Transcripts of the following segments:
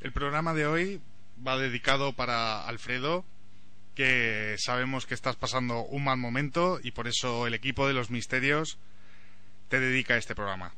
El programa de hoy va dedicado para Alfredo, que sabemos que estás pasando un mal momento y por eso el equipo de Los Misterios te dedica este programa.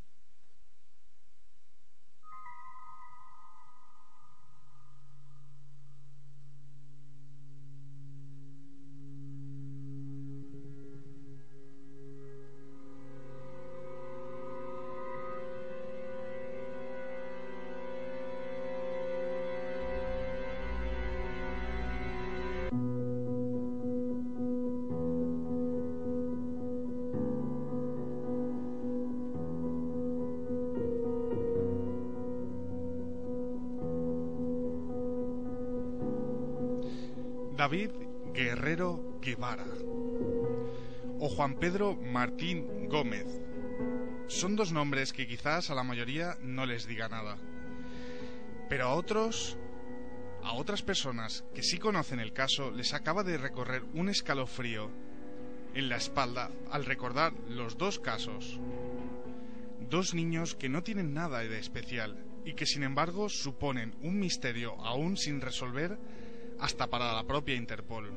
David Guerrero Guevara o Juan Pedro Martín Gómez son dos nombres que quizás a la mayoría no les diga nada, pero a otras personas que sí conocen el caso les acaba de recorrer un escalofrío en la espalda al recordar los dos casos. Dos niños que no tienen nada de especial y que sin embargo suponen un misterio aún sin resolver hasta para la propia Interpol.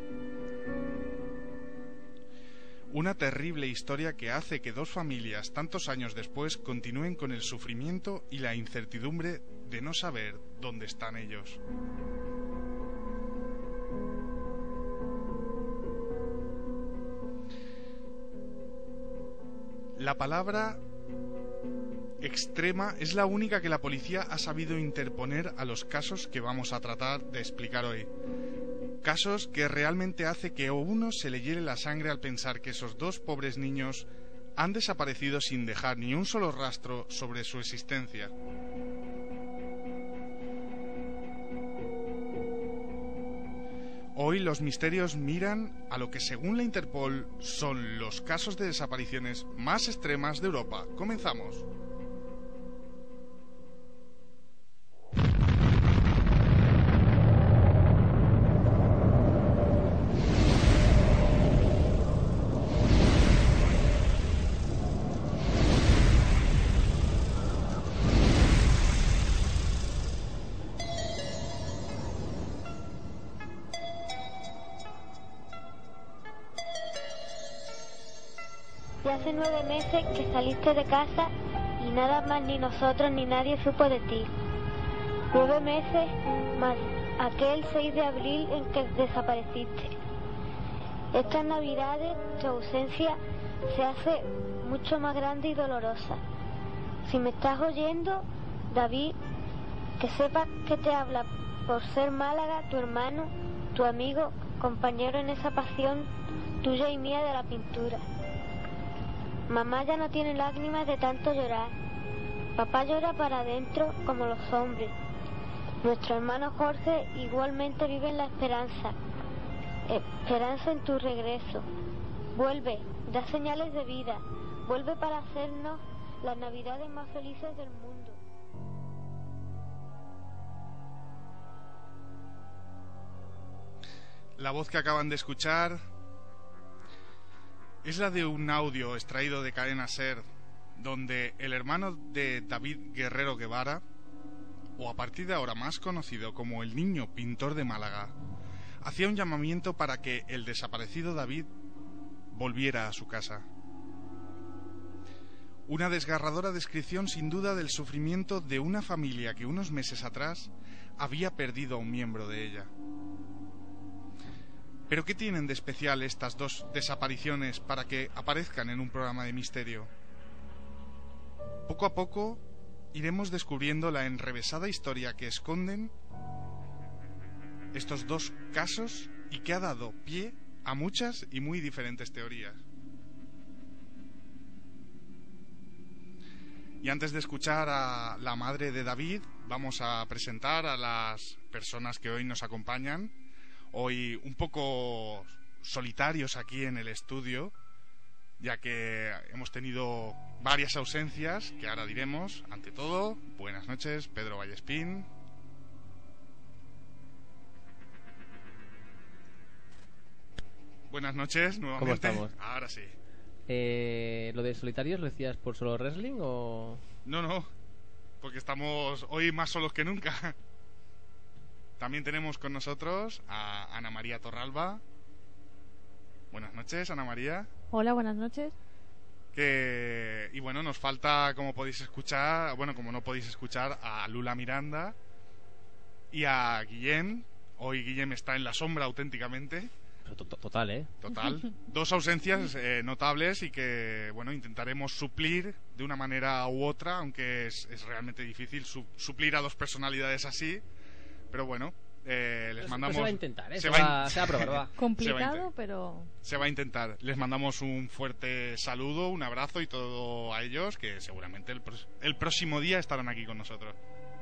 Una terrible historia que hace que dos familias tantos años después continúen con el sufrimiento y la incertidumbre de no saber dónde están ellos. La palabra extrema es la única que la policía ha sabido interponer a los casos que vamos a tratar de explicar hoy. Casos que realmente hace que a uno se le hiele la sangre al pensar que esos dos pobres niños han desaparecido sin dejar ni un solo rastro sobre su existencia. Hoy los misterios miran a lo que según la Interpol son los casos de desapariciones más extremas de Europa. Comenzamos. Ya hace 9 meses que saliste de casa y nada más ni nosotros ni nadie supo de ti. 9 meses más aquel 6 de abril en que desapareciste. Estas navidades tu ausencia se hace mucho más grande y dolorosa. Si me estás oyendo, David, que sepas que te habla por ser Málaga, tu hermano, tu amigo, compañero en esa pasión tuya y mía de la pintura. Mamá ya no tiene lágrimas de tanto llorar. Papá llora para adentro como los hombres. Nuestro hermano Jorge igualmente vive en la esperanza. Esperanza en tu regreso. Vuelve, da señales de vida. Vuelve para hacernos las navidades más felices del mundo. La voz que acaban de escuchar es la de un audio extraído de Cadena SER, donde el hermano de David Guerrero Guevara, o a partir de ahora más conocido como el niño pintor de Málaga, hacía un llamamiento para que el desaparecido David volviera a su casa. Una desgarradora descripción sin duda del sufrimiento de una familia que unos meses atrás había perdido a un miembro de ella. ¿Pero qué tienen de especial estas dos desapariciones para que aparezcan en un programa de misterio? Poco a poco iremos descubriendo la enrevesada historia que esconden estos dos casos y que ha dado pie a muchas y muy diferentes teorías. Y antes de escuchar a la madre de David, vamos a presentar a las personas que hoy nos acompañan. Hoy un poco solitarios aquí en el estudio, ya que hemos tenido varias ausencias, que ahora diremos. Ante todo, buenas noches, Pedro Vallespín. Buenas noches, nuevamente. ¿Cómo estamos? Ahora sí. ¿Lo de solitarios lo decías por solo wrestling o...? No. porque estamos hoy más solos que nunca. También tenemos con nosotros a Ana María Torralba. Buenas noches, Ana María. Hola, buenas noches. Y bueno, nos falta, como podéis escuchar, bueno, como no podéis escuchar, a Lula Miranda y a Guillem. Hoy Guillem está en la sombra auténticamente. Total, ¿eh? Total. Dos ausencias notables y que, bueno, intentaremos suplir de una manera u otra, aunque es realmente difícil suplir a dos personalidades así. Pero bueno, les mandamos... Se va a intentar, ¿eh? Se va a probar, va. Complicado, pero... Se va a intentar. Les mandamos un fuerte saludo, un abrazo y todo a ellos, que seguramente el próximo día estarán aquí con nosotros.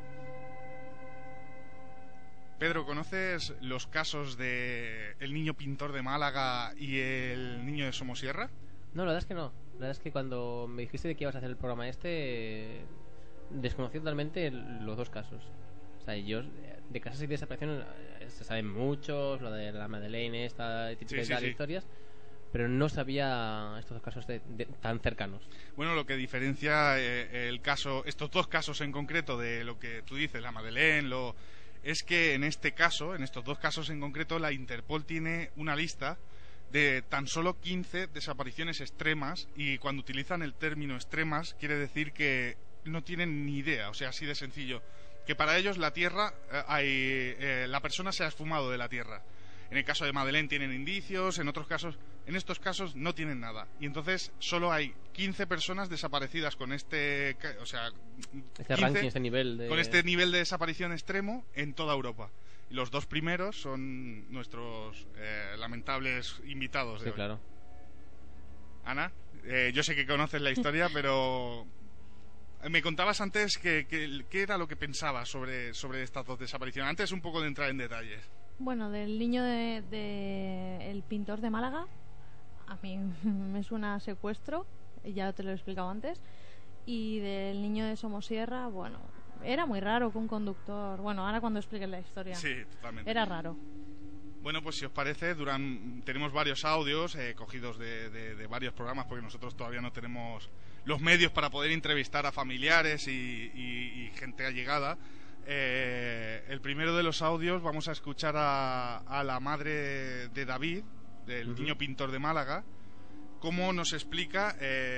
Pedro, ¿conoces los casos de el niño pintor de Málaga y el niño de Somosierra? No, la verdad es que no. La verdad es que cuando me dijiste de que ibas a hacer el programa desconocí totalmente los dos casos. O sea, yo de casos y desapariciones se saben muchos, lo de la Madeleine, esta típica de historias, pero no sabía estos dos casos tan cercanos. Bueno, lo que diferencia estos dos casos en concreto de lo que tú dices, la Madeleine, es que en estos dos casos en concreto, la Interpol tiene una lista de tan solo 15 desapariciones extremas, y cuando utilizan el término extremas quiere decir que no tienen ni idea, o sea, así de sencillo, que para ellos la Tierra, la persona se ha esfumado de la Tierra. En el caso de Madeleine tienen indicios, en estos casos no tienen nada. Y entonces solo hay 15 personas desaparecidas con este ranking, este nivel con este nivel de desaparición extremo en toda Europa. Y los dos primeros son nuestros lamentables invitados de hoy. Claro. Ana, yo sé que conoces la historia, pero me contabas antes qué era lo que pensabas sobre estas dos desapariciones. Antes un poco de entrar en detalles. Bueno, del niño el pintor de Málaga, a mí me suena a secuestro, ya te lo he explicado antes. Y del niño de Somosierra, bueno, era muy raro que un conductor... Bueno, ahora cuando expliques la historia. Sí, totalmente. Era raro. Bueno, pues si os parece, tenemos varios audios cogidos de varios programas, porque nosotros todavía no tenemos los medios para poder entrevistar a familiares y gente allegada. El primero de los audios vamos a escuchar a la madre de David, del niño pintor de Málaga, cómo nos explica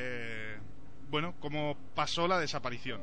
cómo pasó la desaparición.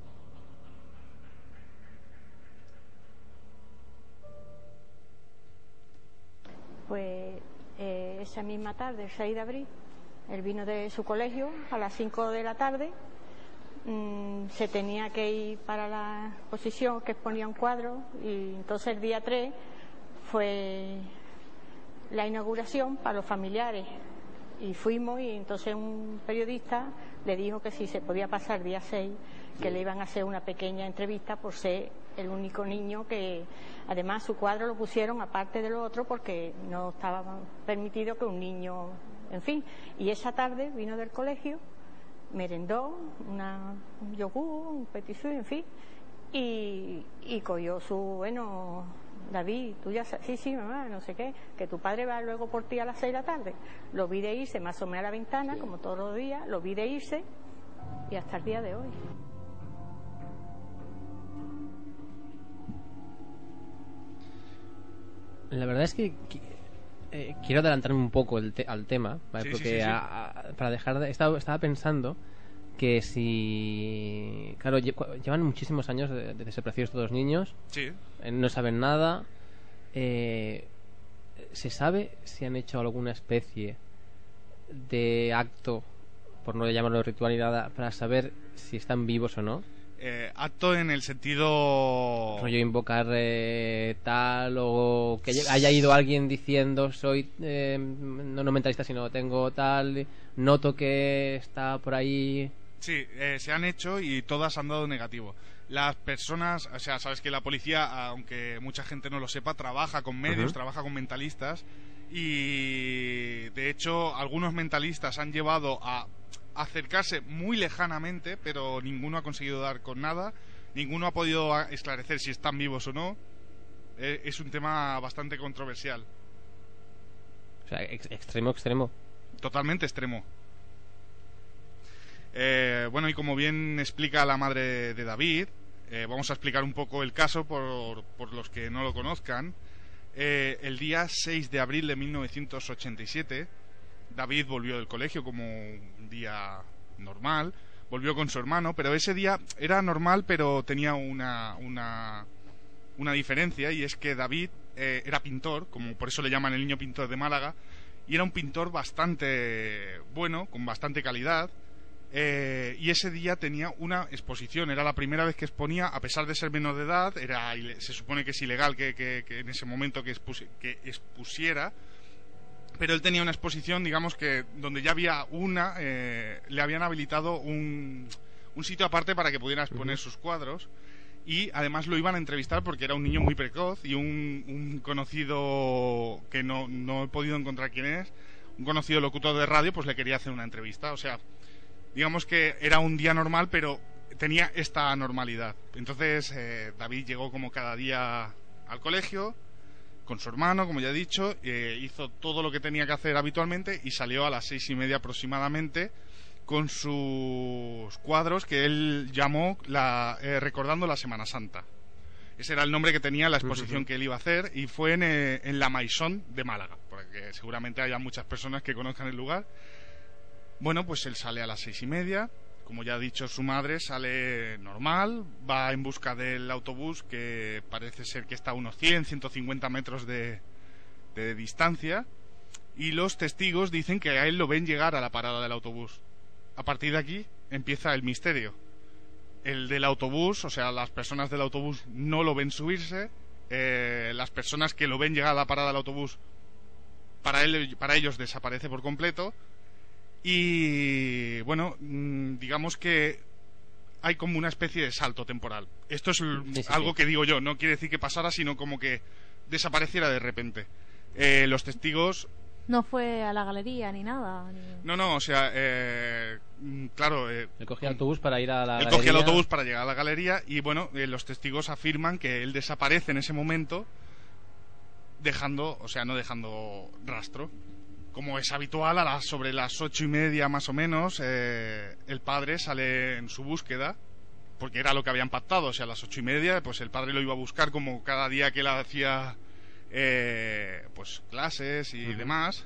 Pues esa misma tarde, el 6 de abril, él vino de su colegio a las 5 de la tarde. Se tenía que ir para la exposición que exponía un cuadro, y entonces el día 3 fue la inauguración para los familiares, y fuimos, y entonces un periodista le dijo que si se podía pasar el día 6, que le iban a hacer una pequeña entrevista por ser el único niño que, además, su cuadro lo pusieron aparte de lo otro porque no estaba permitido que un niño, en fin. Y esa tarde vino del colegio, merendó un yogur, un petit suisse, en fin, y cogió David, tú ya sabes, sí, mamá, no sé qué, que tu padre va luego por ti a las 6 de la tarde. Lo vi de irse, me asomé a la ventana, como todos los días, lo vi de irse, y hasta el día de hoy. La verdad es que quiero adelantarme un poco al tema, ¿vale? Porque para estaba pensando que si... Claro, llevan muchísimos años de desaparecidos todos los niños. Sí. No saben nada. ¿Se sabe si han hecho alguna especie de acto, por no llamarlo ritual ni nada, para saber si están vivos o no? Acto en el sentido... Rollo invocar tal, o que haya ido alguien diciendo soy no mentalista, sino tengo tal, noto que está por ahí... Sí, se han hecho y todas han dado negativo. Las personas, o sea, sabes que la policía, aunque mucha gente no lo sepa, trabaja con medios, trabaja con mentalistas, y de hecho algunos mentalistas han llevado a acercarse muy lejanamente, pero ninguno ha conseguido dar con nada, ninguno ha podido esclarecer si están vivos o no. Es un tema bastante controversial. O sea, extremo. Totalmente extremo. Bueno, y como bien explica la madre de David, vamos a explicar un poco el caso por los que no lo conozcan. El día 6 de abril de 1987, David volvió del colegio como un día normal, volvió con su hermano, pero ese día era normal, pero tenía una diferencia, y es que David era pintor, como por eso le llaman el niño pintor de Málaga, y era un pintor bastante bueno, con bastante calidad. Y ese día tenía una exposición, era la primera vez que exponía, a pesar de ser menor de edad, se supone que es ilegal que en ese momento que expusiera, pero él tenía una exposición, digamos que donde ya había le habían habilitado un sitio aparte para que pudiera exponer sus cuadros, y además lo iban a entrevistar porque era un niño muy precoz, y un conocido que no he podido encontrar quién es, un conocido locutor de radio, pues le quería hacer una entrevista. O sea, digamos que era un día normal, pero tenía esta normalidad. Entonces David llegó como cada día al colegio con su hermano, como ya he dicho, hizo todo lo que tenía que hacer habitualmente y salió a las 6:30 aproximadamente con sus cuadros que él llamó recordando la Semana Santa. Ese era el nombre que tenía la exposición que él iba a hacer, y fue en la Maison de Málaga, porque seguramente haya muchas personas que conozcan el lugar. Bueno, pues él sale a las 6:30, como ya ha dicho su madre, sale normal, va en busca del autobús, que parece ser que está a unos 150 metros de distancia, y los testigos dicen que a él lo ven llegar a la parada del autobús. A partir de aquí empieza el misterio. El del autobús, o sea, las personas del autobús no lo ven subirse, las personas que lo ven llegar a la parada del autobús, para ellos desaparece por completo. Y bueno, digamos que hay como una especie de salto temporal. Esto es algo que digo yo, no quiere decir que pasara, sino como que desapareciera de repente. Los testigos... No fue a la galería ni nada. No, o sea, claro... él cogía el autobús para ir a la galería. Él cogía el autobús para llegar a la galería, y bueno, los testigos afirman que él desaparece en ese momento, no dejando rastro. Como es habitual, sobre las 8:30 más o menos, el padre sale en su búsqueda, porque era lo que habían pactado. O sea, a las 8:30, pues el padre lo iba a buscar como cada día que él hacía pues clases y demás,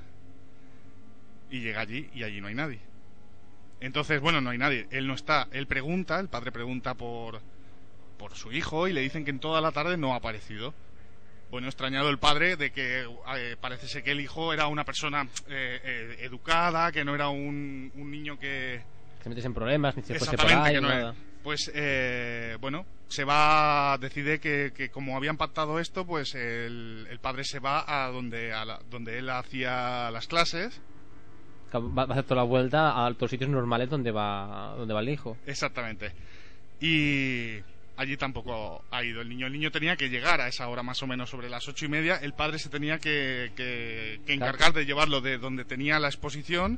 y llega allí y allí no hay nadie. Entonces, bueno, no hay nadie, él no está, el padre pregunta por su hijo, y le dicen que en toda la tarde no ha aparecido. Bueno, extrañado el padre de que parece ser que el hijo era una persona educada, que no era un niño que se metiese en problemas, ni se fuese por ahí, nada. Pues bueno, decide que como habían pactado esto, pues el padre se va a donde él hacía las clases. Va a hacer toda la vuelta a todos los sitios normales donde va el hijo. Exactamente. Y allí tampoco ha ido el niño. El niño tenía que llegar a esa hora más o menos sobre las 8:30. El padre se tenía que encargar de llevarlo de donde tenía la exposición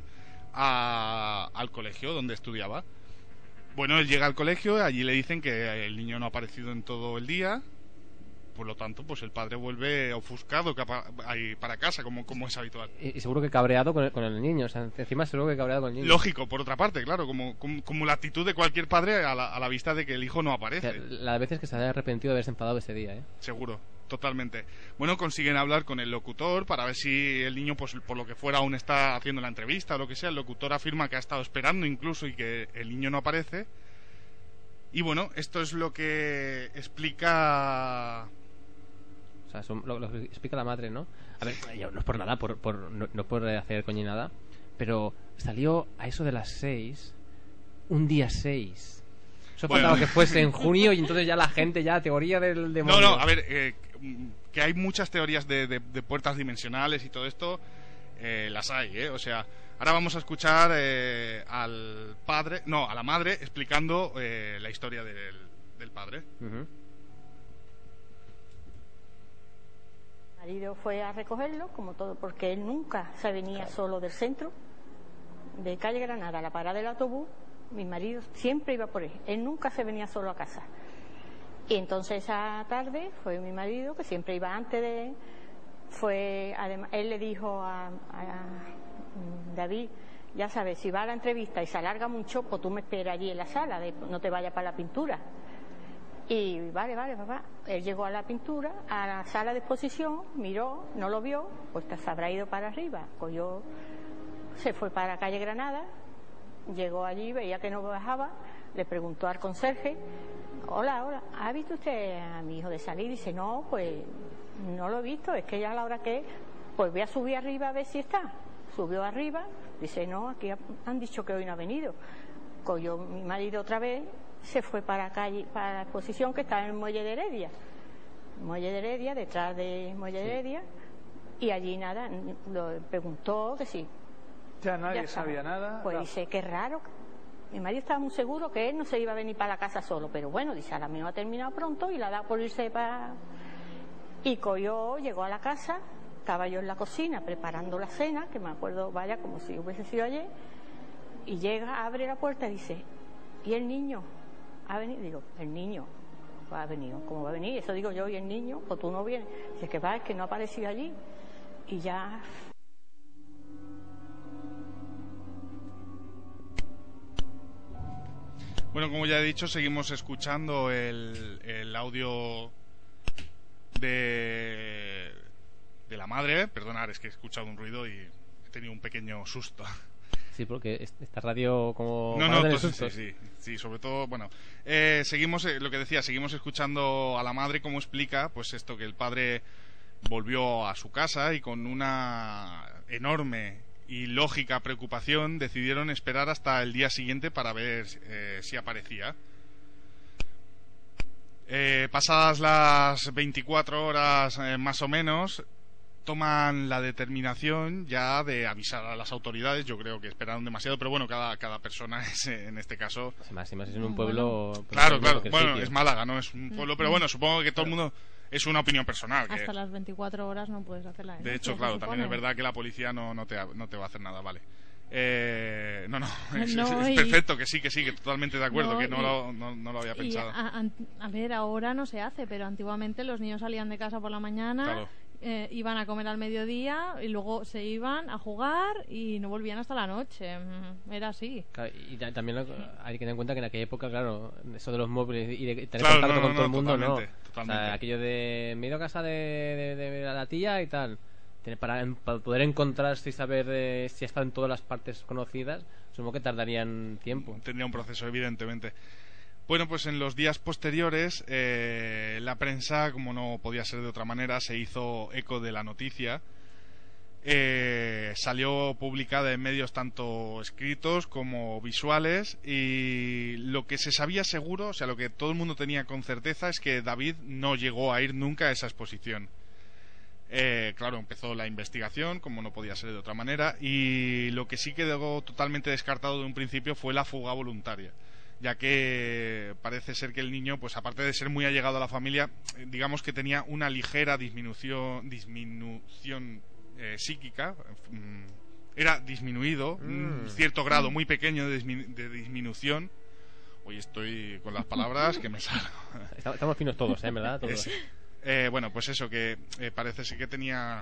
al colegio donde estudiaba. Bueno, él llega al colegio, allí le dicen que el niño no ha aparecido en todo el día. Por lo tanto, pues el padre vuelve ofuscado para casa, como es habitual. Y seguro que cabreado con el niño. O sea, encima seguro que cabreado con el niño. Lógico, por otra parte, claro, como la actitud de cualquier padre a la vista de que el hijo no aparece. O sea, la vez es que se haya arrepentido de haberse enfadado ese día, ¿eh? Seguro, totalmente. Bueno, consiguen hablar con el locutor para ver si el niño, pues por lo que fuera, aún está haciendo la entrevista o lo que sea. El locutor afirma que ha estado esperando incluso y que el niño no aparece. Y bueno, esto es lo que explica... O sea, lo que explica la madre, ¿no? A ver, no es por nada, no por hacer coña nada, pero salió a eso de las 6, un día 6. Eso faltaba que fuese en junio, y entonces ya la gente, teoría del demonio. No, a ver, que hay muchas teorías de puertas dimensionales y todo esto, las hay, O sea, ahora vamos a escuchar a la madre explicando la historia del padre. Mi marido fue a recogerlo, como todo, porque él nunca se venía solo del centro, de calle Granada a la parada del autobús. Mi marido siempre iba por él, él nunca se venía solo a casa. Y entonces esa tarde fue mi marido, que siempre iba además, él le dijo a David ya sabes, si va a la entrevista y se alarga mucho, pues tú me esperas allí en la sala, no te vayas para la pintura. Y vale, papá. Él llegó a la pintura, a la sala de exposición, miró, no lo vio, pues se habrá ido para arriba. Cogió, se fue para la calle Granada, llegó allí, veía que no bajaba, le preguntó al conserje: hola, ¿ha visto usted a mi hijo de salir? Dice: no, pues no lo he visto, es que ya a la hora que es, pues voy a subir arriba a ver si está. Subió arriba, dice: no, aquí han dicho que hoy no ha venido. Cogió mi marido otra vez, se fue para la calle, para la exposición que estaba en el Muelle de Heredia, detrás de Muelle de Heredia, y allí nada, lo preguntó que sí. Ya nadie sabía nada. Pues dice: qué raro. Mi marido estaba muy seguro que él no se iba a venir para la casa solo, pero bueno, dice, a la misma ha terminado pronto y la da por irse para... Y llegó a la casa, estaba yo en la cocina preparando la cena, que me acuerdo, vaya, como si hubiese sido ayer, y llega, abre la puerta y dice: ¿y el niño ha venido? Digo: el niño ha venido. ¿Cómo va a venir? Eso digo yo: ¿y el niño? Pues tú no vienes. Dice: que va, es que no ha aparecido allí. Y ya... Bueno, como ya he dicho, seguimos escuchando el audio de la madre. Perdonad, es que he escuchado un ruido y he tenido un pequeño susto. Sí, porque esta radio como... No, sí, sobre todo, bueno, seguimos, lo que decía, seguimos escuchando a la madre cómo explica, pues esto, que el padre volvió a su casa y con una enorme y lógica preocupación decidieron esperar hasta el día siguiente para ver si aparecía. Pasadas las 24 horas más o menos, toman la determinación ya de avisar a las autoridades. Yo creo que esperaron demasiado, pero bueno, cada persona es, en este caso... Más es en un pueblo... Bueno. Claro, bueno, sitio. Es Málaga, no es un pueblo, pero bueno, supongo que todo el mundo... Es una opinión personal. Hasta las 24 horas no puedes hacerla. De hecho, claro, también es verdad que la policía no te va a hacer nada, vale. Es perfecto, que sí, que totalmente de acuerdo, que no lo había pensado. A ver, ahora no se hace, pero antiguamente los niños salían de casa por la mañana, claro. Iban a comer al mediodía y luego se iban a jugar y no volvían hasta la noche. Era así. Claro, y también hay que tener en cuenta que en aquella época, claro, eso de los móviles y de tener contacto con todo el mundo, totalmente. O sea, aquello de me he ido a casa de la tía y tal. Para poder encontrarse y saber si está en todas las partes conocidas, supongo que tardarían tiempo. Tendría un proceso, evidentemente. Bueno, pues en los días posteriores la prensa, como no podía ser de otra manera, se hizo eco de la noticia. Salió publicada en medios tanto escritos como visuales, y lo que se sabía seguro, o sea, lo que todo el mundo tenía con certeza, es que David no llegó a ir nunca a esa exposición. Claro, empezó la investigación, como no podía ser de otra manera, y lo que sí quedó totalmente descartado de un principio fue la fuga voluntaria, ya que parece ser que el niño, pues aparte de ser muy allegado a la familia, digamos que tenía una ligera disminución psíquica, era disminuido, un cierto grado muy pequeño de disminución. Hoy estoy con las palabras que me salgo. Estamos finos todos, ¿verdad? Todos. Bueno, pues eso, que parece ser que tenía...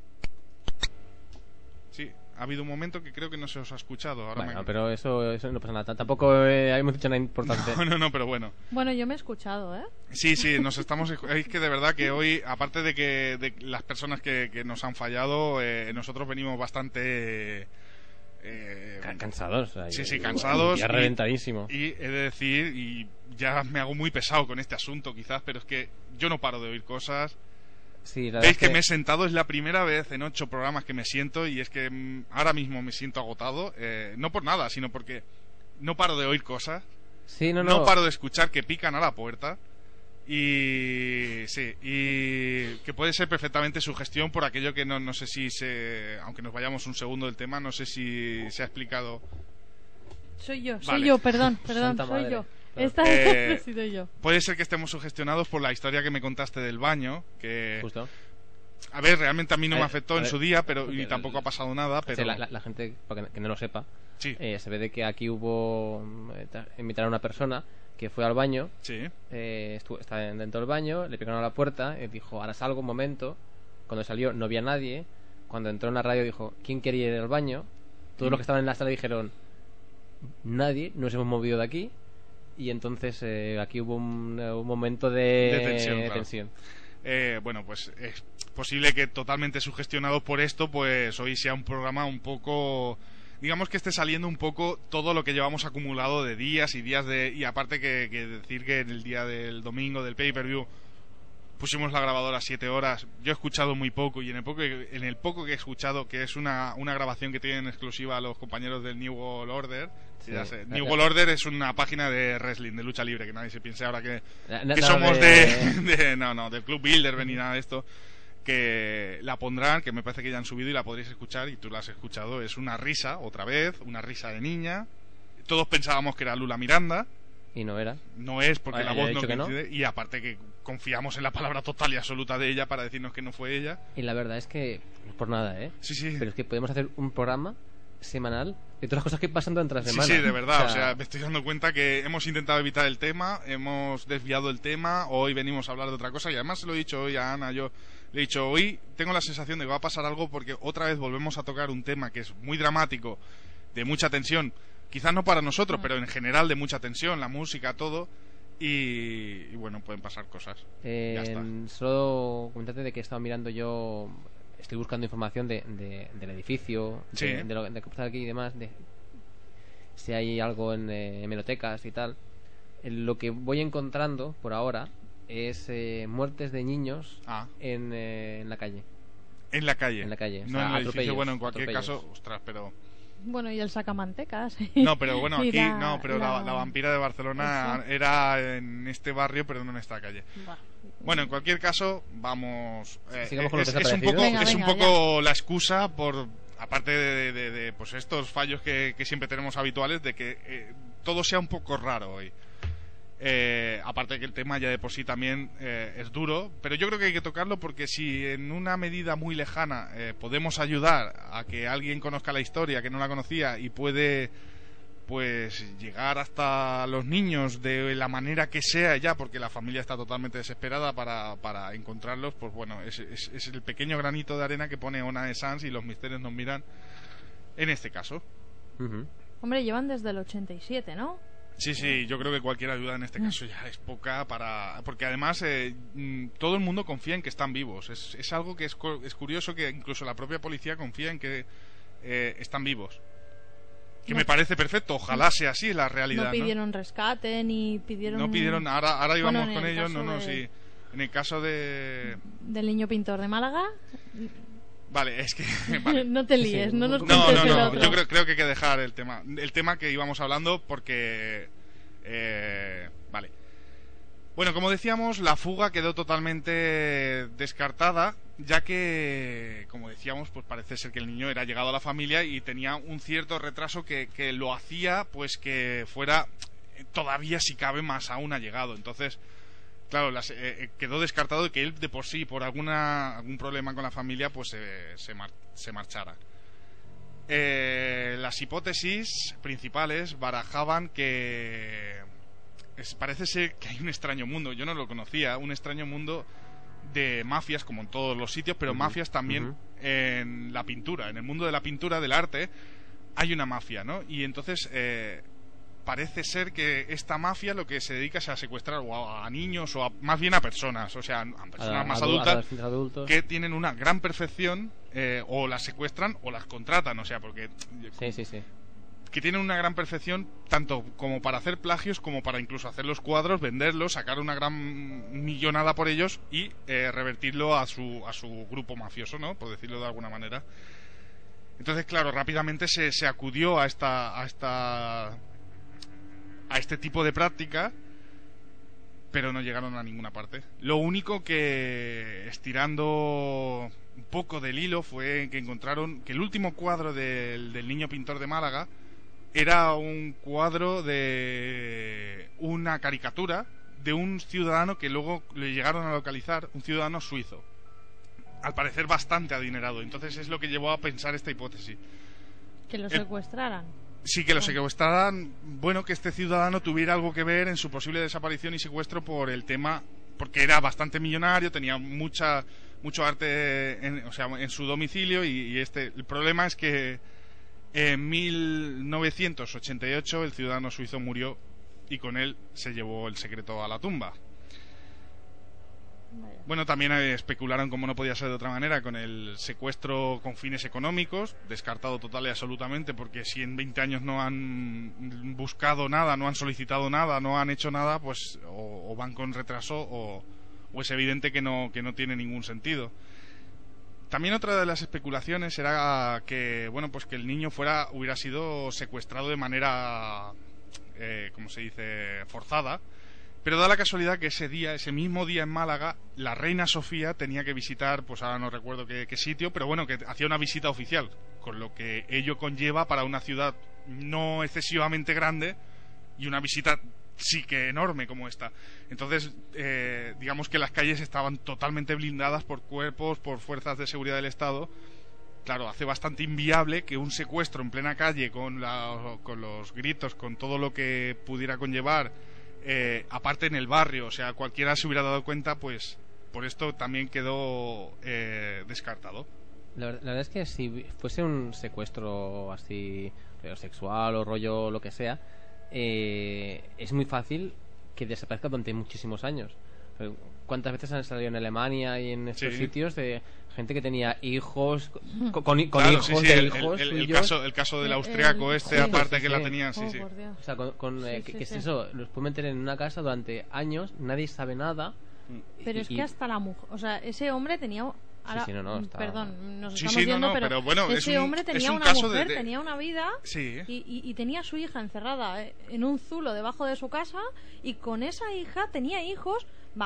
Sí, ha habido un momento que creo que no se os ha escuchado. Ahora pero eso no pasa nada. Tampoco hemos dicho nada importante. No, pero bueno. Bueno, yo me he escuchado, ¿eh? Sí, nos estamos... Es que de verdad que hoy, aparte de las personas que nos han fallado, nosotros venimos bastante... cansados. Sí, cansados. Ya reventadísimo. Y he de decir, y ya me hago muy pesado con este asunto quizás, pero es que yo no paro de oír cosas. Sí, veis que me he sentado, es la primera vez en 8 programas que me siento, y es que ahora mismo me siento agotado, no por nada, sino porque no paro de oír cosas. Sí, no paro de escuchar que pican a la puerta. Y sí, y que puede ser perfectamente sugestión por aquello que no sé si aunque nos vayamos un segundo del tema, no sé si se ha explicado. Soy yo, perdón, soy yo. Esta vez he sido yo. Puede ser que estemos sugestionados por la historia que me contaste del baño, que... Justo. A ver, realmente a mí no me afectó en su día, pero y tampoco ha pasado nada, pero... La gente, que no lo sepa, sí. Se ve de que aquí invitaron a una persona que fue al baño, sí. Estaba dentro del baño, le picaron a la puerta y dijo, ahora salgo un momento. Cuando salió no había nadie. Cuando entró en la radio dijo, ¿quién quería ir al baño? todos los que estaban en la sala dijeron, nadie nos hemos movido de aquí, y entonces aquí hubo un momento de tensión. Bueno, pues es posible que totalmente sugestionado por esto, pues hoy sea un programa un poco, digamos que esté saliendo un poco todo lo que llevamos acumulado de días y días y aparte que decir que en el día del domingo del pay-per-view pusimos la grabadora 7 horas. Yo he escuchado muy poco, y en el poco que he escuchado, que es una grabación que tienen exclusiva los compañeros del New World Order. Sí, ya sé. New World Order es una página de wrestling, de lucha libre, que nadie se piense ahora que somos del Club Bilderberg ni nada de esto. Que la pondrán, que me parece que ya han subido y la podréis escuchar, y tú la has escuchado. Es una risa, otra vez, una risa de niña. Todos pensábamos que era Lula Miranda. Y no era. No es, porque la voz no coincide. Y aparte que confiamos en la palabra total y absoluta de ella para decirnos que no fue ella. Y la verdad es que, no es por nada, Sí. Pero es que podemos hacer un programa semanal de todas las cosas que pasan durante la semana. Sí, de verdad. O sea, me estoy dando cuenta que hemos intentado evitar el tema, hemos desviado el tema, hoy venimos a hablar de otra cosa, y además se lo he dicho hoy a Ana, yo le he dicho, hoy tengo la sensación de que va a pasar algo, porque otra vez volvemos a tocar un tema que es muy dramático, de mucha tensión, quizás no para nosotros, pero en general de mucha tensión, la música, todo. Y bueno, pueden pasar cosas. Ya está. Solo comentarte de que he estado mirando yo, estoy buscando información del edificio, de lo que está aquí y demás, de si hay algo en hemerotecas y tal. Lo que voy encontrando por ahora es muertes de niños en la calle. En la calle. En la calle. No en el edificio. Bueno, en cualquier caso, ostras, pero... Bueno, y el sacamantecas. No, pero bueno, aquí la vampira de Barcelona era en este barrio, pero no en esta calle. Bueno, en cualquier caso, vamos. Sigamos con lo que es un poco la excusa por, aparte de pues estos fallos que siempre tenemos habituales, de que todo sea un poco raro hoy. Aparte que el tema ya de por sí también es duro, pero yo creo que hay que tocarlo, porque si en una medida muy lejana podemos ayudar a que alguien conozca la historia que no la conocía, y puede pues llegar hasta los niños de la manera que sea ya, porque la familia está totalmente desesperada para encontrarlos, pues bueno, es el pequeño granito de arena que pone Ona de Sans y los misterios nos miran en este caso. Hombre, llevan desde el 87, ¿no? Sí, yo creo que cualquier ayuda en este caso ya es poca porque además todo el mundo confía en que están vivos. Es algo que es curioso, que incluso la propia policía confía en que están vivos. Que me parece perfecto, ojalá sea así la realidad. No pidieron rescate, ni pidieron... No pidieron, ahora íbamos con ellos, sí. En el caso del niño pintor de Málaga... Vale, es que... Vale. No te líes, no nos cuentes el otro. Yo creo que hay que dejar el tema que íbamos hablando, porque... vale. Bueno, como decíamos, la fuga quedó totalmente descartada, ya que, como decíamos, pues parece ser que el niño era llegado a la familia y tenía un cierto retraso que lo hacía, pues que fuera todavía, si cabe, más aún allegado. Entonces... Claro, quedó descartado que él de por sí, por algún problema con la familia, pues se marchara. Las hipótesis principales barajaban que parece ser que hay un extraño mundo, yo no lo conocía, un extraño mundo de mafias, como en todos los sitios, pero mafias también en la pintura, en el mundo de la pintura, del arte, hay una mafia, ¿no? Y entonces... parece ser que esta mafia lo que se dedica es a secuestrar o a niños, o más bien a personas, o sea, a personas más adultas que tienen una gran perfección, o las secuestran o las contratan, o sea, porque sí. Que tienen una gran perfección tanto como para hacer plagios, como para incluso hacer los cuadros, venderlos, sacar una gran millonada por ellos y revertirlo a su grupo mafioso, ¿no? Por decirlo de alguna manera. Entonces, claro, rápidamente se acudió a este tipo de práctica, pero no llegaron a ninguna parte. Lo único que, estirando un poco del hilo, fue que encontraron que el último cuadro del niño pintor de Málaga era un cuadro de una caricatura de un ciudadano que luego le llegaron a localizar, un ciudadano suizo, al parecer bastante adinerado. Entonces es lo que llevó a pensar esta hipótesis. Que lo secuestraran. Sí, que lo secuestraran, bueno, que este ciudadano tuviera algo que ver en su posible desaparición y secuestro por el tema, porque era bastante millonario, tenía mucho arte en su domicilio, y el problema es que En 1988 el ciudadano suizo murió y con él se llevó el secreto a la tumba. Bueno, también especularon, como no podía ser de otra manera, con el secuestro con fines económicos, descartado total y absolutamente, porque si en 20 años no han buscado nada, no han solicitado nada, no han hecho nada, pues o van con retraso o es evidente que no tiene ningún sentido. También otra de las especulaciones era que, bueno, pues que el niño hubiera sido secuestrado de manera, ¿cómo se dice?, forzada. Pero da la casualidad que ese mismo día en Málaga, la reina Sofía tenía que visitar, pues ahora no recuerdo qué sitio, pero bueno, que hacía una visita oficial, con lo que ello conlleva para una ciudad no excesivamente grande y una visita sí que enorme como esta. Entonces, digamos que las calles estaban totalmente blindadas por cuerpos, por fuerzas de seguridad del Estado. Claro, hace bastante inviable que un secuestro en plena calle, con los gritos, con todo lo que pudiera conllevar, aparte en el barrio, o sea, cualquiera se hubiera dado cuenta, pues por esto también quedó descartado. La verdad es que si fuese un secuestro así, sexual o rollo lo que sea, es muy fácil que desaparezca durante muchísimos años. ¿Cuántas veces han salido en Alemania y en estos sitios de gente que tenía hijos con claro, hijos de hijos suyos? El caso del austriaco aparte que la tenían, o O sea, sea, es eso, los pueden meter en una casa durante años, nadie sabe nada. Pero es que hasta la mujer, o sea, ese hombre tenía... Ahora, perdón, nos estamos viendo, pero bueno, ese hombre tenía una mujer, tenía una vida, sí. y tenía a su hija encerrada en un zulo debajo de su casa, y con esa hija tenía hijos,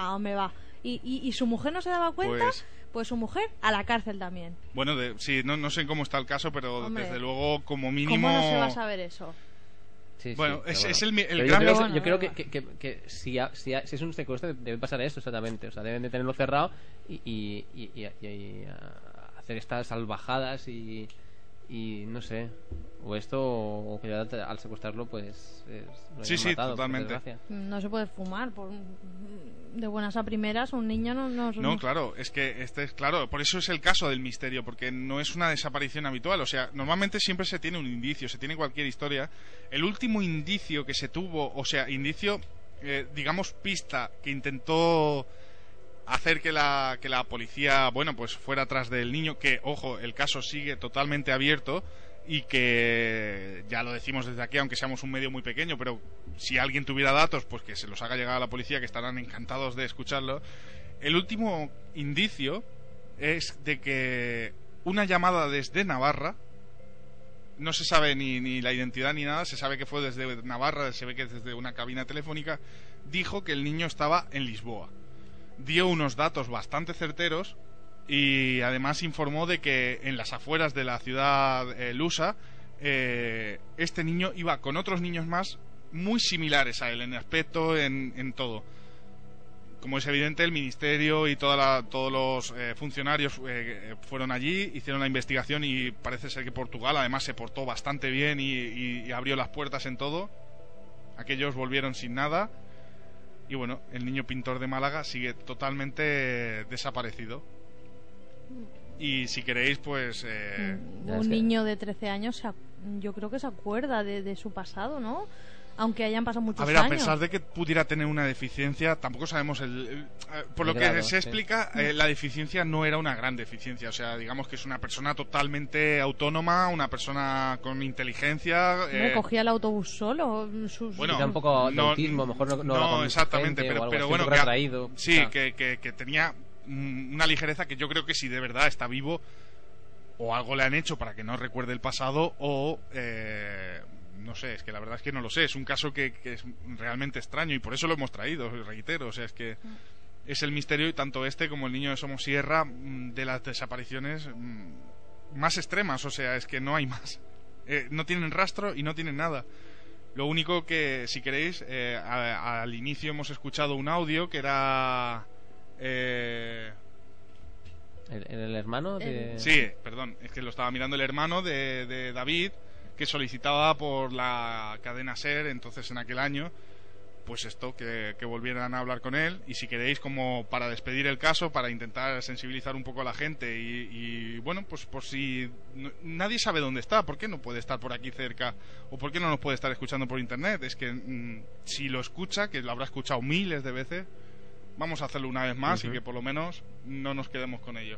y su mujer no se daba cuenta, pues su mujer a la cárcel también. Bueno, sí, no sé cómo está el caso, pero hombre, desde luego como mínimo... ¿Cómo no se va a saber eso? Sí, bueno, es el gran... Yo creo que si es un secuestro debe pasar eso exactamente. O sea, deben de tenerlo cerrado y hacer estas salvajadas y no sé, o esto o que al secuestrarlo pues sí, matado, totalmente. No se puede fumar de buenas a primeras, un niño no, claro, es que claro, por eso es el caso del misterio, porque no es una desaparición habitual. O sea, normalmente siempre se tiene un indicio, se tiene cualquier historia. El último indicio que se tuvo, o sea, indicio, digamos pista, que intentó hacer que la policía, bueno, pues fuera atrás del niño, que, ojo, el caso sigue totalmente abierto y que ya lo decimos desde aquí, aunque seamos un medio muy pequeño, pero si alguien tuviera datos, pues que se los haga llegar a la policía, que estarán encantados de escucharlo. El último indicio es de que una llamada desde Navarra, no se sabe ni la identidad ni nada, se sabe que fue desde Navarra, se ve que desde una cabina telefónica, dijo que el niño estaba en Lisboa. Dio unos datos bastante certeros y además informó de que en las afueras de la ciudad lusa este niño iba con otros niños más muy similares a él en aspecto, en todo. Como es evidente, el ministerio y todos los funcionarios fueron allí, hicieron la investigación y parece ser que Portugal además se portó bastante bien y abrió las puertas en todo. Aquellos volvieron sin nada. Y bueno, el niño pintor de Málaga sigue totalmente desaparecido. Y si queréis, pues... un niño de 13 años, yo creo que se acuerda de su pasado, ¿no? Aunque hayan pasado muchos años. A pesar de que pudiera tener una deficiencia, tampoco sabemos por lo que se explica, la deficiencia no era una gran deficiencia. O sea, digamos que es una persona totalmente autónoma, una persona con inteligencia. Cogía el autobús solo. Bueno, un poco de autismo, mejor no exactamente, pero bueno, sí, que tenía una ligereza que yo creo que si de verdad está vivo, o algo le han hecho para que no recuerde el pasado, o... no sé, es que la verdad es que no lo sé. Es un caso que es realmente extraño y por eso lo hemos traído, reitero. O sea, es que es el misterio, y tanto este como el niño de Somosierra, de las desapariciones más extremas. O sea, es que no hay más. No tienen rastro y no tienen nada. Lo único que, si queréis, al inicio hemos escuchado un audio que era... ¿El hermano de...? Sí, perdón, es que lo estaba mirando, el hermano de David, que solicitaba por la cadena SER entonces en aquel año pues esto, que volvieran a hablar con él. Y si queréis, como para despedir el caso, para intentar sensibilizar un poco a la gente y bueno, pues por si nadie sabe dónde está, ¿por qué no puede estar por aquí cerca? ¿O por qué no nos puede estar escuchando por internet? Es que si lo escucha, que lo habrá escuchado miles de veces, vamos a hacerlo una vez más y que por lo menos no nos quedemos con ello.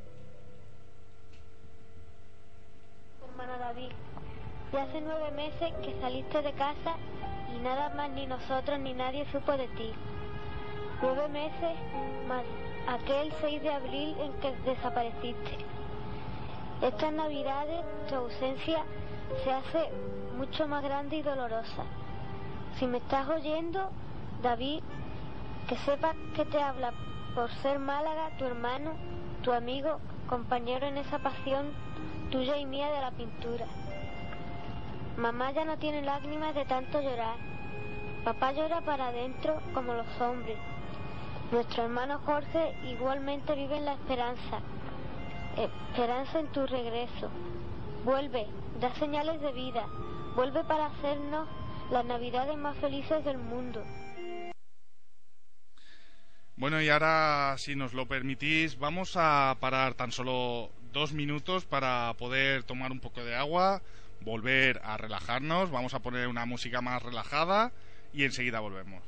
Hermano David, ya hace 9 meses que saliste de casa y nada más ni nosotros ni nadie supo de ti. 9 meses más aquel 6 de abril en que desapareciste. Estas navidades tu ausencia se hace mucho más grande y dolorosa. Si me estás oyendo, David, que sepas que te habla por ser Málaga, tu hermano, tu amigo, compañero en esa pasión tuya y mía de la pintura. Mamá ya no tiene lágrimas de tanto llorar. Papá llora para adentro como los hombres. Nuestro hermano Jorge igualmente vive en la esperanza. Esperanza en tu regreso. Vuelve, da señales de vida. Vuelve para hacernos las navidades más felices del mundo. Bueno, y ahora, si nos lo permitís, vamos a parar tan solo 2 minutos para poder tomar un poco de agua, volver a relajarnos. Vamos a poner una música más relajada y enseguida volvemos.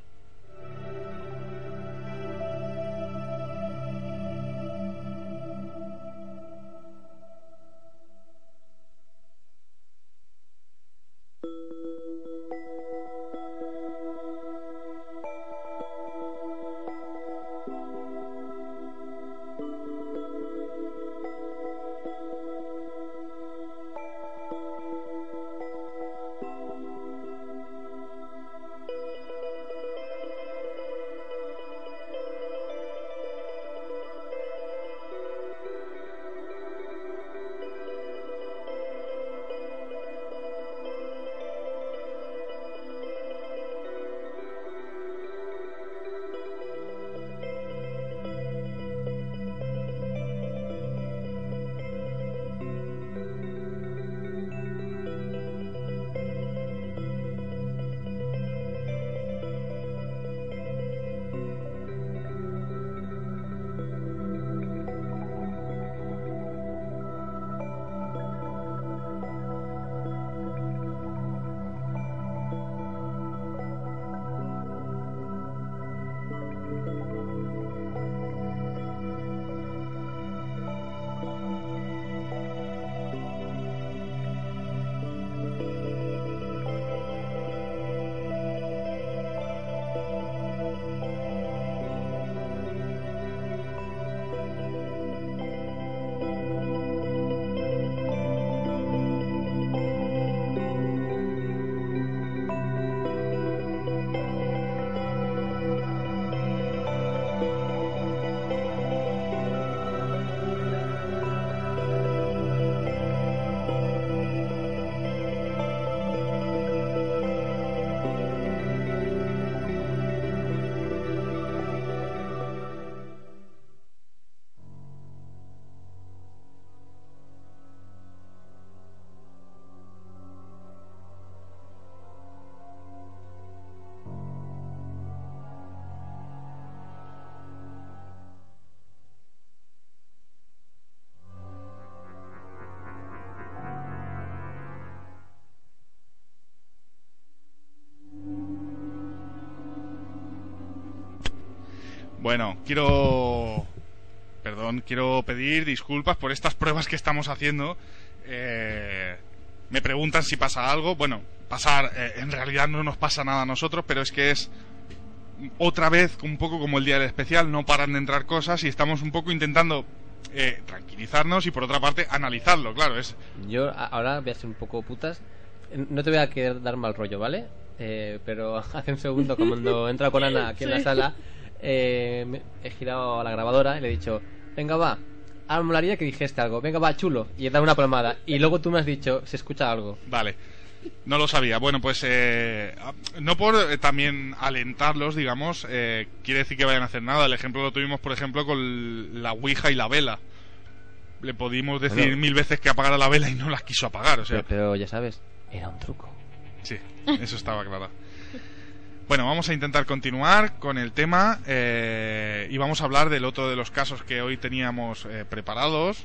Bueno, quiero pedir disculpas por estas pruebas que estamos haciendo. Me preguntan si pasa algo. Bueno, en realidad no nos pasa nada a nosotros, pero es que es otra vez un poco como el día del especial, no paran de entrar cosas y estamos un poco intentando tranquilizarnos y por otra parte analizarlo, claro. Yo ahora voy a ser un poco putas. No te voy a querer dar mal rollo, ¿vale? Pero hace un segundo, cuando he entrado con Ana aquí en la sala, he girado a la grabadora y le he dicho: venga va, ahora me molaría que dijiste algo, venga va, chulo, y he dado una palmada y luego tú me has dicho: se escucha algo. Vale, no lo sabía. Bueno, pues no por también alentarlos, digamos, quiere decir que vayan a hacer nada. El ejemplo lo tuvimos, por ejemplo, con la Ouija y la vela. Le pudimos decir 1000 veces que apagara la vela y no la quiso apagar, o sea. Pero ya sabes, era un truco. Sí, eso estaba claro. Bueno, vamos a intentar continuar con el tema y vamos a hablar del otro de los casos que hoy teníamos preparados.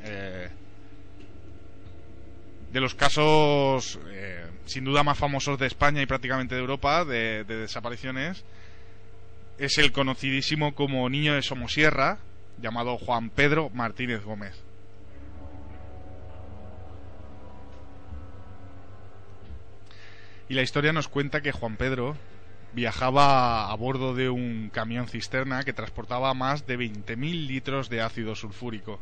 De los casos sin duda más famosos de España y prácticamente de Europa de desapariciones. Es el conocidísimo como niño de Somosierra, llamado Juan Pedro Martínez Gómez. Y la historia nos cuenta que Juan Pedro viajaba a bordo de un camión cisterna que transportaba más de 20.000 litros de ácido sulfúrico.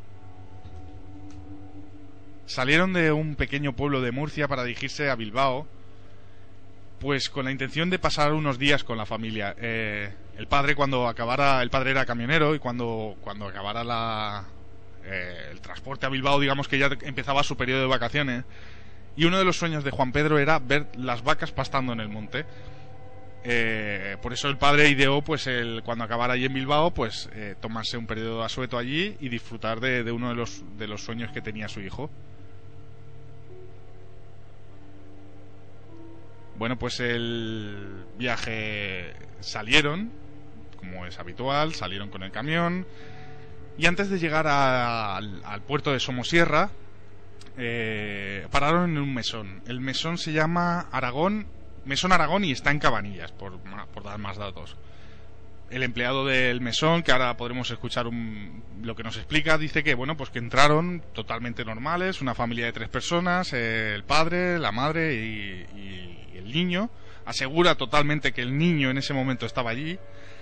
Salieron de un pequeño pueblo de Murcia para dirigirse a Bilbao, pues con la intención de pasar unos días con la familia. El padre era camionero, y cuando acabara el transporte a Bilbao, digamos que ya empezaba su periodo de vacaciones. Y uno de los sueños de Juan Pedro era ver las vacas pastando en el monte. Por eso el padre ideó, pues, cuando acabara allí en Bilbao, pues tomarse un periodo de asueto allí y disfrutar de uno de los sueños que tenía su hijo. Bueno, pues el viaje salieron, como es habitual, salieron con el camión, y antes de llegar al puerto de Somosierra, pararon en un mesón. El mesón se llama Mesón Aragón, y está en Cabanillas, por dar más datos. El empleado del mesón, que ahora podremos escuchar lo que nos explica, dice que bueno, pues que entraron totalmente normales, una familia de 3 personas, el padre, la madre y el niño. Asegura totalmente que el niño en ese momento estaba allí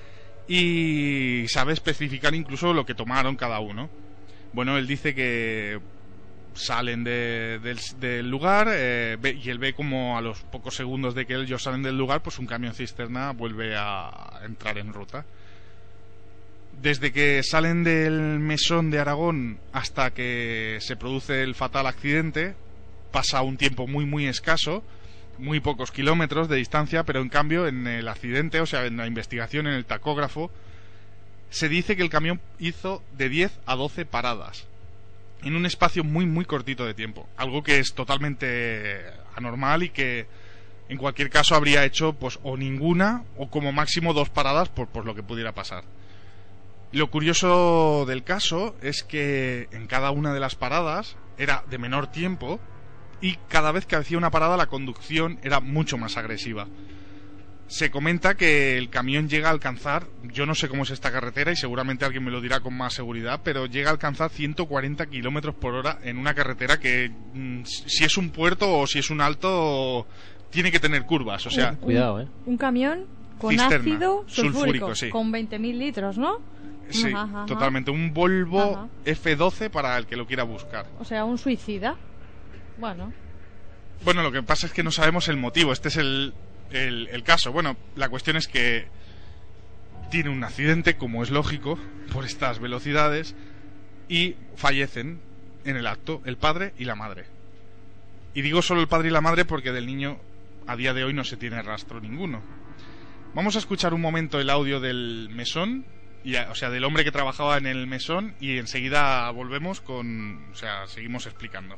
y sabe especificar incluso lo que tomaron cada uno. Bueno, él dice que salen del lugar y él ve como a los pocos segundos de que ellos salen del lugar, pues un camión cisterna vuelve a entrar en ruta. Desde que salen del mesón de Aragón hasta que se produce el fatal accidente pasa un tiempo muy muy escaso, muy pocos kilómetros de distancia, pero en cambio en el accidente, o sea, en la investigación, en el tacógrafo, se dice que el camión hizo de 10 a 12 paradas en un espacio muy muy cortito de tiempo, algo que es totalmente anormal y que en cualquier caso habría hecho pues o ninguna o como máximo 2 paradas por lo que pudiera pasar. Lo curioso del caso es que en cada una de las paradas era de menor tiempo y cada vez que hacía una parada la conducción era mucho más agresiva. Se comenta que el camión llega a alcanzar, yo no sé cómo es esta carretera y seguramente alguien me lo dirá con más seguridad, pero llega a alcanzar 140 kilómetros por hora en una carretera que si es un puerto o si es un alto tiene que tener curvas, o sea... Cuidado, Un camión con cisterna, ácido sulfúrico, sí. Con 20.000 litros, ¿no? Sí, ajá. Totalmente. Un Volvo Ajá. F12 para el que lo quiera buscar. O sea, un suicida. Bueno, lo que pasa es que no sabemos el motivo. Este es el caso. Bueno, la cuestión es que tiene un accidente, como es lógico, por estas velocidades, y fallecen en el acto el padre y la madre. Y digo solo el padre y la madre porque del niño a día de hoy no se tiene rastro ninguno. Vamos a escuchar un momento el audio del mesón, o sea, del hombre que trabajaba en el mesón, y enseguida volvemos seguimos explicando.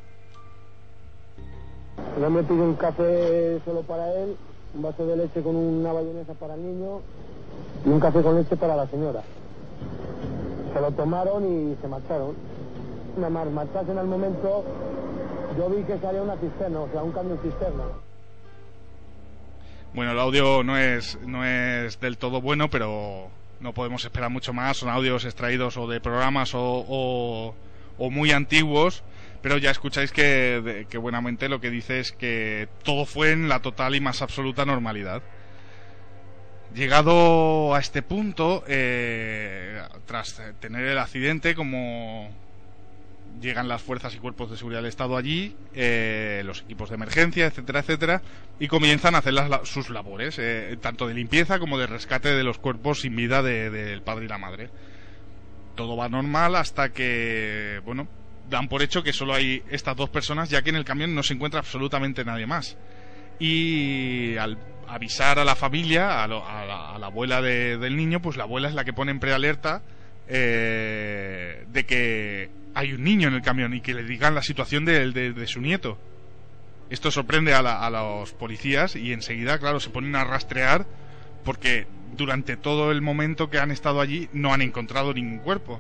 El hombre pide un café solo para él, un vaso de leche con una bayonesa para el niño y un café con leche para la señora. Se lo tomaron y se marcharon. Nada más marcharse en el momento, yo vi que salía una cisterna, o sea, un camión cisterna. Bueno, el audio no es del todo bueno, pero no podemos esperar mucho más. Son audios extraídos o de programas o muy antiguos, pero ya escucháis que buenamente lo que dice es que todo fue en la total y más absoluta normalidad. Llegado a este punto, tras tener el accidente, como llegan las fuerzas y cuerpos de seguridad del Estado allí, los equipos de emergencia, etcétera, etcétera, y comienzan a hacer sus labores, tanto de limpieza como de rescate de los cuerpos sin vida del padre y la madre. Todo va normal hasta que, bueno, dan por hecho que solo hay estas 2 personas, ya que en el camión no se encuentra absolutamente nadie más. Y al avisar a la familia, a la abuela del niño, pues la abuela es la que pone en prealerta de que hay un niño en el camión y que le digan la situación de su nieto. Esto sorprende a los policías y enseguida, claro, se ponen a rastrear porque durante todo el momento que han estado allí no han encontrado ningún cuerpo.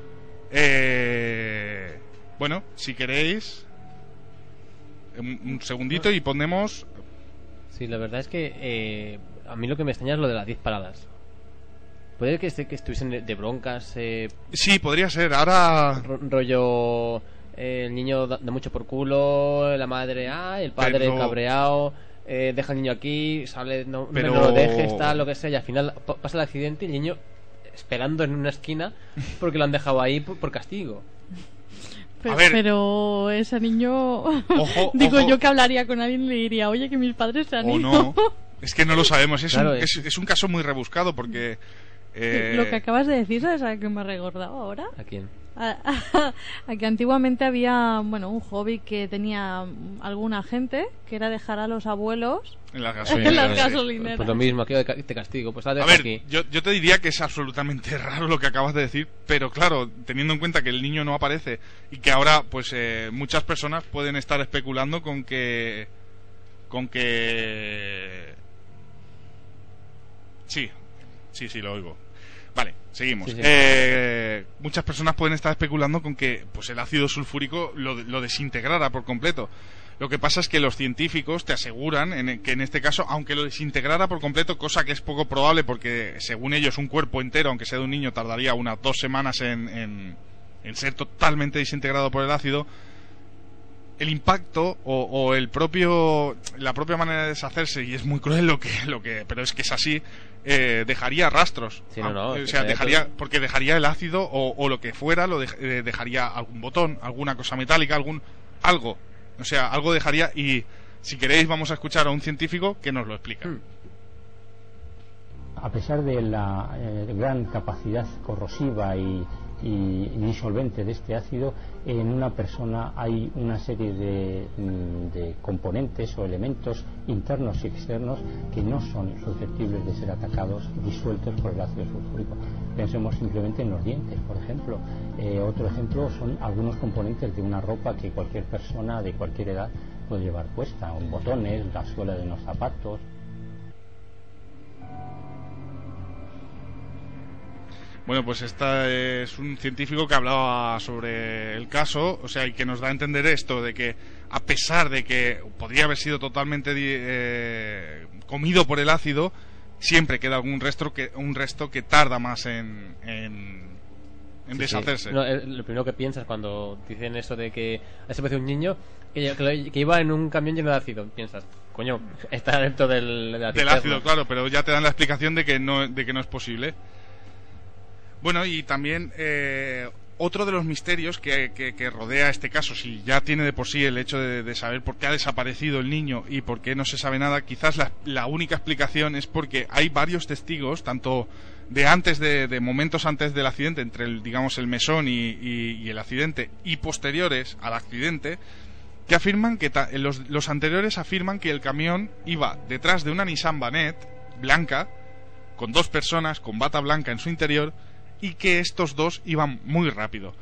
Bueno, si queréis, un segundito y ponemos... Sí, la verdad es que a mí lo que me extraña es lo de las 10 paradas. Puede que estuviesen de broncas. Sí, podría ser. Ahora. Rollo. El niño da mucho por culo. La madre, el padre cabreado. Deja al niño aquí. Sale, no lo dejes, tal, lo que sea. Y al final pasa el accidente y el niño esperando en una esquina porque lo han dejado ahí por castigo. Pero ese niño. Ojo, yo que hablaría con alguien y le diría, oye, que mis padres se han ido. No. Es que no lo sabemos. Es un caso muy rebuscado porque. Lo que acabas de decir, ¿sabes a qué me ha recordado ahora? ¿A quién? A que antiguamente había un hobby que tenía alguna gente, que era dejar a los abuelos en las gasolineras. Pues lo mismo, aquí te castigo. Pues a ver, aquí. Yo te diría que es absolutamente raro lo que acabas de decir, pero claro, teniendo en cuenta que el niño no aparece y que ahora pues muchas personas pueden estar especulando con que Sí, lo oigo. Vale, seguimos. Sí. Muchas personas pueden estar especulando con que pues el ácido sulfúrico lo desintegrara por completo. Lo que pasa es que los científicos te aseguran que en este caso, aunque lo desintegrara por completo, cosa que es poco probable porque según ellos un cuerpo entero, aunque sea de un niño, tardaría unas 2 semanas en ser totalmente desintegrado por el ácido, el impacto o la propia manera de deshacerse, y es muy cruel pero es que es así, dejaría rastros. Sí, porque dejaría el ácido o lo que fuera, dejaría algún botón, alguna cosa metálica, algo. O sea, algo dejaría, y si queréis vamos a escuchar a un científico que nos lo explica. A pesar de la gran capacidad corrosiva y disolvente de este ácido, en una persona hay una serie de componentes o elementos internos y externos que no son susceptibles de ser atacados, disueltos por el ácido sulfúrico. Pensemos simplemente en los dientes, por ejemplo. Otro ejemplo son algunos componentes de una ropa que cualquier persona de cualquier edad puede llevar puesta, botones, la suela de unos zapatos. Bueno, pues este es un científico que hablaba sobre el caso, o sea, y que nos da a entender esto, de que a pesar de que podría haber sido totalmente comido por el ácido, siempre queda algún resto que tarda más en deshacerse. Sí. No, lo primero que piensas cuando dicen eso de que se parece un niño que iba en un camión lleno de ácido, piensas, coño, está dentro del ácido, claro, pero ya te dan la explicación de que no es posible. Bueno, y también otro de los misterios que rodea este caso, si ya tiene de por sí el hecho de saber por qué ha desaparecido el niño y por qué no se sabe nada, quizás la única explicación es porque hay varios testigos, tanto de momentos antes del accidente, entre el mesón y el accidente, y posteriores al accidente, que afirman que los anteriores afirman que el camión iba detrás de una Nissan Vanette blanca, con 2 personas con bata blanca en su interior, y que estos 2 iban muy rápido.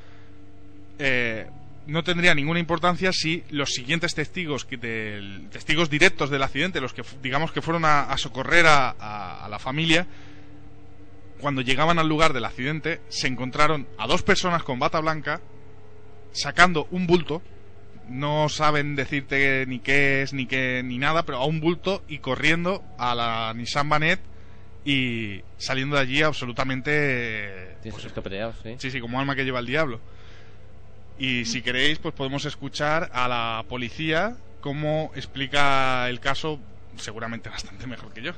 No tendría ninguna importancia si los siguientes testigos directos del accidente, los que digamos que fueron a socorrer a la familia, cuando llegaban al lugar del accidente se encontraron a 2 personas con bata blanca sacando un bulto. No saben decirte ni qué es ni nada, pero a un bulto, y corriendo a la Nissan Vanette y saliendo de allí absolutamente escopeteados, sí, como alma que lleva el diablo. Y si queréis, pues podemos escuchar a la policía cómo explica el caso, seguramente bastante mejor que yo.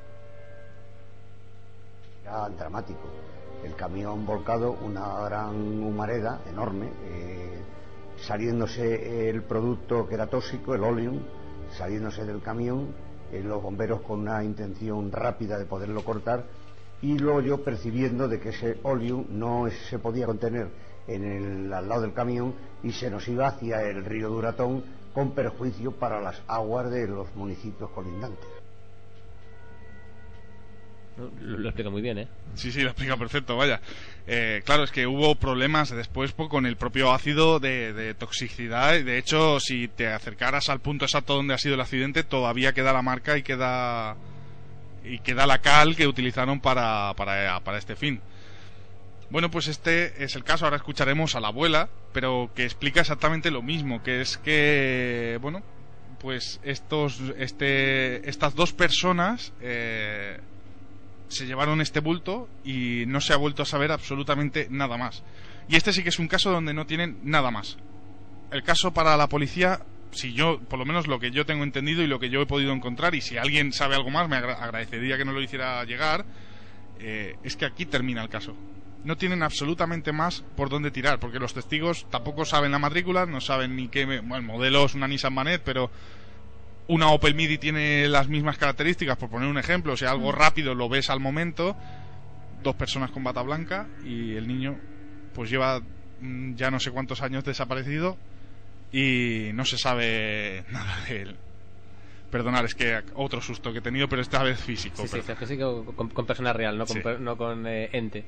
Era dramático. El camión volcado, una gran humareda enorme, saliéndose el producto que era tóxico, el oleum, saliéndose del camión, los bomberos con una intención rápida de poderlo cortar, y luego yo percibiendo de que ese oleum no se podía contener al lado del camión y se nos iba hacia el río Duratón, con perjuicio para las aguas de los municipios colindantes. Lo explica muy bien, ¿eh? Sí, lo explica perfecto, vaya. Claro, es que hubo problemas después con el propio ácido de toxicidad. Y de hecho, si te acercaras al punto exacto donde ha sido el accidente, todavía queda la marca y queda la cal que utilizaron para este fin. Bueno, pues este es el caso. Ahora escucharemos a la abuela, pero que explica exactamente lo mismo, que es que, bueno, pues estas dos personas se llevaron este bulto y no se ha vuelto a saber absolutamente nada más. Y este sí que es un caso donde no tienen nada más. El caso para la policía, si yo, por lo menos lo que yo tengo entendido y lo que yo he podido encontrar, y si alguien sabe algo más me agradecería que nos lo hiciera llegar, es que aquí termina el caso. No tienen absolutamente más por dónde tirar, porque los testigos tampoco saben la matrícula, no saben ni qué... Bueno, el modelo es una Nissan Manet, pero una Opel Midi tiene las mismas características, por poner un ejemplo. O sea, algo rápido lo ves al momento. 2 personas con bata blanca y el niño pues lleva ya no sé cuántos años desaparecido y no se sabe nada de él. Perdonad, es que otro susto que he tenido, pero esta vez físico. Sí, físico con persona real, no con ente.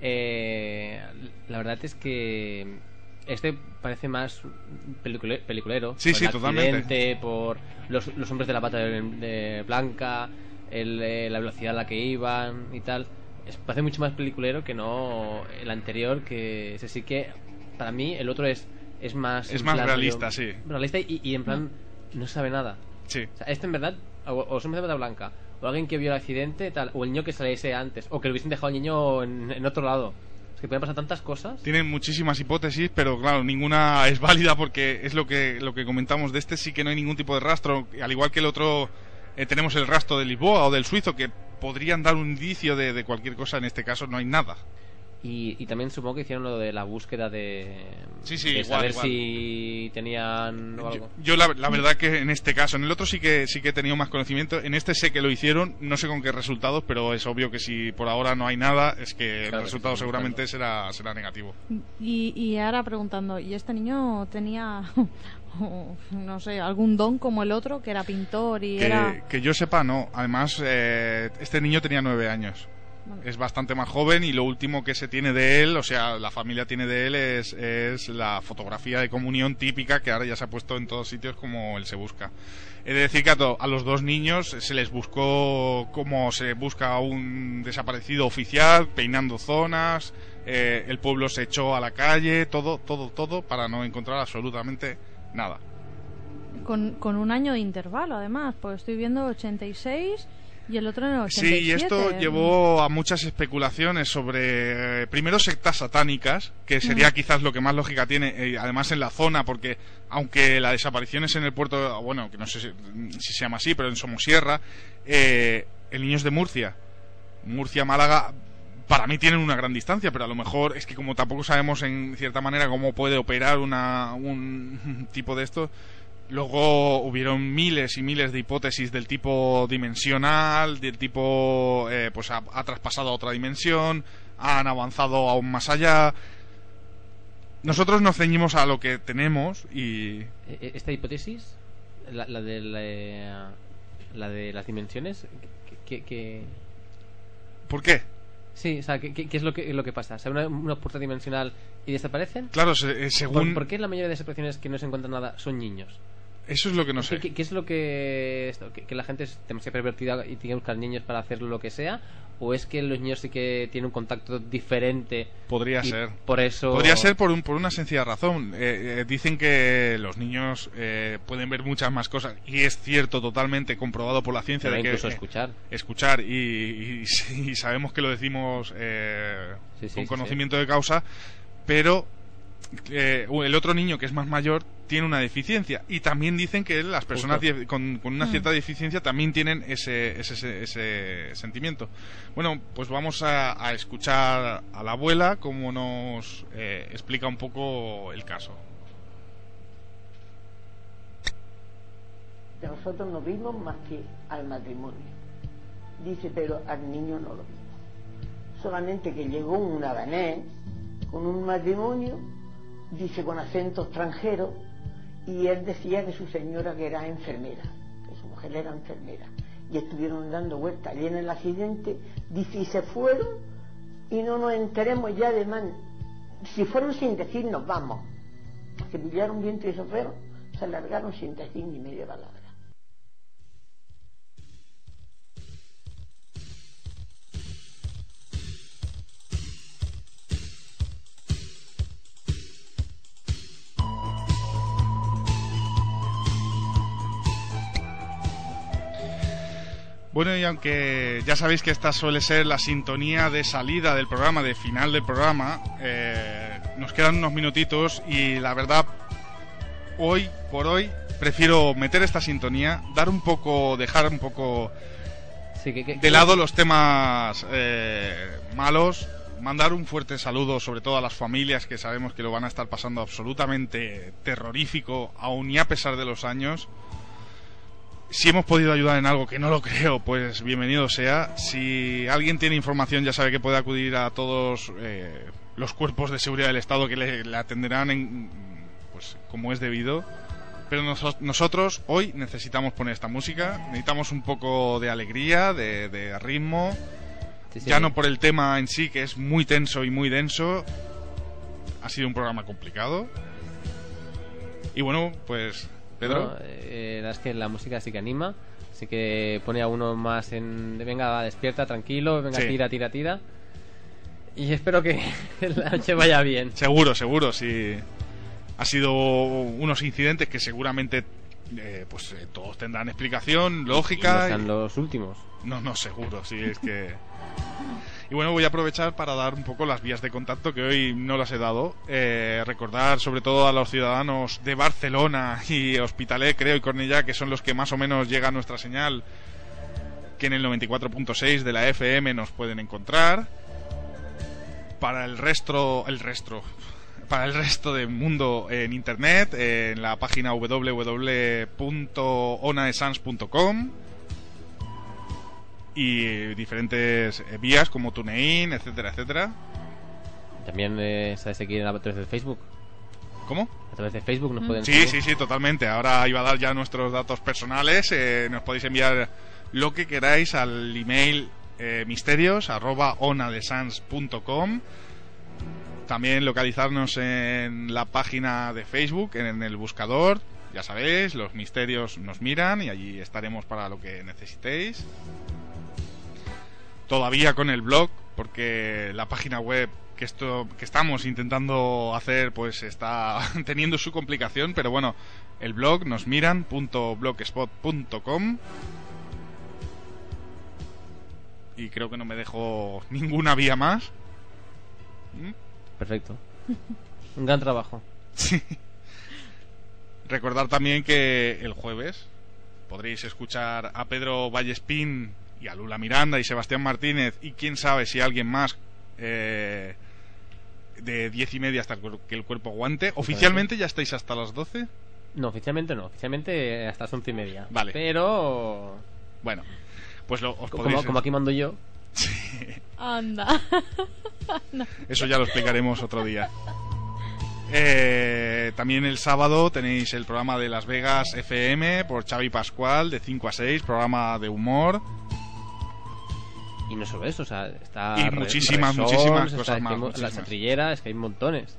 La verdad es que este parece más peliculero. Sí, por el totalmente. Accidente, por los hombres de la bata de blanca, la velocidad a la que iban y tal. Parece mucho más peliculero que no el anterior, que ese sí que para mí el otro es más realista, sí. Realista y en plan no sabe nada. Sí. O sea, este en verdad o son de bata blanca, o alguien que vio el accidente, tal, o el niño que saliese antes, o que lo hubiesen dejado al niño en otro lado. Es que pueden pasar tantas cosas. Tienen muchísimas hipótesis, pero claro, ninguna es válida, porque es lo que comentamos de este, sí que no hay ningún tipo de rastro. Al igual que el otro, tenemos el rastro de Lisboa o del suizo, que podrían dar un indicio de cualquier cosa. En este caso no hay nada. Y también supongo que hicieron lo de la búsqueda de igual, saber si tenían o algo. Yo la verdad que en este caso, en el otro sí que he tenido más conocimiento. En este sé que lo hicieron, no sé con qué resultados, pero es obvio que si por ahora no hay nada, es que el resultado seguramente será negativo. Y ahora preguntando, ¿y este niño tenía no sé, algún don como el otro, que era pintor y que yo sepa, no. Además, este niño tenía 9 años. Es bastante más joven, y lo último que se tiene de él, o sea, la familia tiene de él, es la fotografía de comunión típica, que ahora ya se ha puesto en todos sitios como él se busca. He de decir que a los 2 niños se les buscó como se busca a un desaparecido oficial, peinando zonas, el pueblo se echó a la calle, todo para no encontrar absolutamente nada. Con un año de intervalo, además, pues estoy viendo 86... Y el otro en el 87. Sí, y esto llevó a muchas especulaciones sobre, primero, sectas satánicas, que sería quizás lo que más lógica tiene, además en la zona, porque aunque la desaparición es en el puerto, bueno, que no sé si se llama así, pero en Somosierra, el niño es de Murcia. Málaga, para mí tienen una gran distancia, pero a lo mejor es que como tampoco sabemos en cierta manera cómo puede operar un tipo de esto. Luego hubieron miles y miles de hipótesis del tipo dimensional, del tipo pues ha traspasado a otra dimensión, han avanzado aún más allá. Nosotros nos ceñimos a lo que tenemos y... ¿Esta hipótesis? La de las dimensiones? ¿Por qué? Sí, o sea, ¿qué es lo que pasa? ¿Se abre una puerta dimensional y desaparecen? Claro, según... ¿Por qué la mayoría de desapariciones que no se encuentran nada son niños? Eso es lo que no sé. ¿Qué es lo que la gente es demasiado pervertida y tiene que buscar niños para hacer lo que sea? ¿O es que los niños sí que tienen un contacto diferente? Podría ser. Por eso... Podría ser por una sencilla razón. Dicen que los niños pueden ver muchas más cosas, y es cierto, totalmente comprobado por la ciencia. Pero de incluso que escuchar y sabemos que lo decimos con conocimiento de causa, pero el otro niño, que es más mayor, tiene una deficiencia, y también dicen que las personas con una cierta deficiencia también tienen ese sentimiento. Bueno, pues vamos a escuchar a la abuela cómo nos explica un poco el caso. Nosotros no vimos más que al matrimonio, dice, pero al niño no lo vimos, solamente que llegó un habanés con un matrimonio, dice, con acento extranjero, y él decía que su señora, que era enfermera, que su mujer era enfermera, y estuvieron dando vueltas allí en el accidente, dice, y se fueron y no nos enteremos ya de más. Si fueron sin decir nos vamos, que pillaron viento y se fueron, se largaron sin decir ni media palabra. Bueno, y aunque ya sabéis que esta suele ser la sintonía de salida del programa, de final del programa, nos quedan unos minutitos y la verdad, hoy por hoy, prefiero meter esta sintonía, dejar un poco de lado los temas malos, mandar un fuerte saludo sobre todo a las familias que sabemos que lo van a estar pasando absolutamente terrorífico, aun y a pesar de los años. Si hemos podido ayudar en algo, que no lo creo, pues bienvenido sea. Si alguien tiene información, ya sabe que puede acudir a todos los cuerpos de seguridad del Estado que le atenderán pues como es debido. Pero nosotros hoy necesitamos poner esta música, necesitamos un poco de alegría, de ritmo. Sí. Ya no por el tema en sí, que es muy tenso y muy denso. Ha sido un programa complicado. Y bueno, pues... Pedro. No, la verdad es que la música sí que anima, así que pone a uno más venga, va, despierta, tranquilo, venga, sí. tira. Y espero que la noche vaya bien. Seguro, sí. Ha sido unos incidentes que seguramente todos tendrán explicación lógica. No sean los últimos. No, seguro, sí, es que... Y bueno, voy a aprovechar para dar un poco las vías de contacto que hoy no las he dado. Recordar sobre todo a los ciudadanos de Barcelona y Hospitalet, creo, y Cornellà, que son los que más o menos llega nuestra señal, que en el 94.6 de la FM nos pueden encontrar. Para el resto del mundo en internet, en la página www.onadesans.com. Y diferentes vías como TuneIn, etcétera. También sabes aquí a través de Facebook. ¿Cómo? A través de Facebook nos pueden Sí, totalmente. Ahora iba a dar ya nuestros datos personales. Nos podéis enviar lo que queráis al email misterios@onadesans.com. También localizarnos en la página de Facebook, en el buscador. Ya sabéis, los misterios nos miran y allí estaremos para lo que necesitéis. Todavía con el blog, porque la página web que estamos intentando hacer pues está teniendo su complicación, pero bueno, el blog nosmiran.blogspot.com. Y creo que no me dejo ninguna vía más. Perfecto. Un gran trabajo. Sí. Recordar también que el jueves podréis escuchar a Pedro Vallespín y a Lula Miranda y Sebastián Martínez y quién sabe si alguien más de 10:30 hasta que el cuerpo aguante. ¿Oficialmente ya estáis hasta las 12? No, oficialmente no. Oficialmente hasta las 11:30. Vale. Pero... Bueno, pues os podréis... Como aquí mando yo. Sí. Anda. No. Eso ya lo explicaremos otro día. También el sábado tenéis el programa de Las Vegas FM por Xavi Pascual de 5 a 6, programa de humor. Y no solo eso, o sea, está... Y muchísimas cosas más. La Chatrillera, es que hay montones.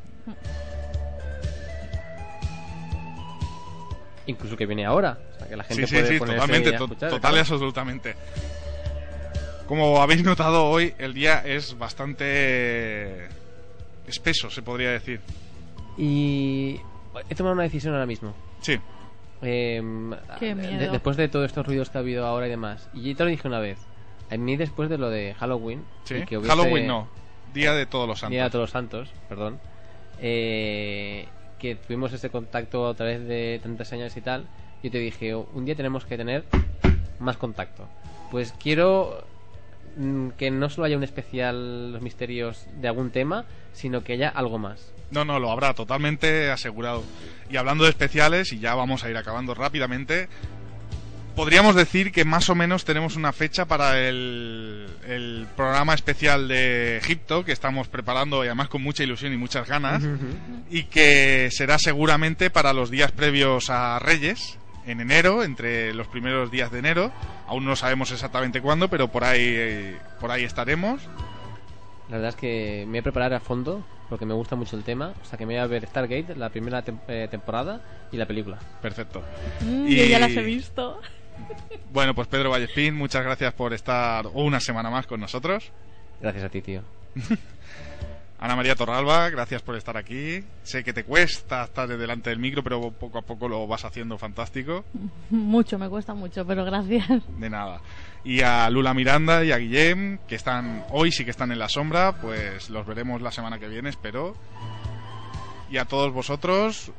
Incluso que viene ahora. O sea, que la gente puede totalmente, total y absolutamente. Como habéis notado, hoy el día es bastante espeso, se podría decir. Y he tomado una decisión ahora mismo. Sí. Qué miedo. Después de todos estos ruidos que ha habido ahora y demás. Y te lo dije una vez. A mí después de lo de Halloween... Sí. Halloween no. Día de Todos los Santos. Día de Todos los Santos, perdón. Que tuvimos ese contacto a través de tantas años y tal. Yo te dije, un día tenemos que tener más contacto. Pues quiero que no solo haya un especial Los Misterios de algún tema, sino que haya algo más. No, lo habrá, totalmente asegurado. Y hablando de especiales, y ya vamos a ir acabando rápidamente, podríamos decir que más o menos tenemos una fecha para el programa especial de Egipto que estamos preparando, y además con mucha ilusión y muchas ganas, y que será seguramente para los días previos a Reyes, en enero, entre los primeros días de enero. Aún no sabemos exactamente cuándo, pero por ahí estaremos. La verdad es que me voy a preparar a fondo porque me gusta mucho el tema. O sea que me voy a ver Stargate, la primera temporada y la película. Perfecto. Yo ya las he visto. Bueno, pues Pedro Vallespín, muchas gracias por estar una semana más con nosotros. Gracias a ti, tío. Ana María Torralba, gracias por estar aquí. Sé que te cuesta estar delante del micro, pero poco a poco lo vas haciendo fantástico. Mucho, me cuesta mucho, pero gracias. De nada. Y a Lula Miranda y a Guillem, que hoy sí que están en la sombra, pues los veremos la semana que viene, espero. Y a todos vosotros,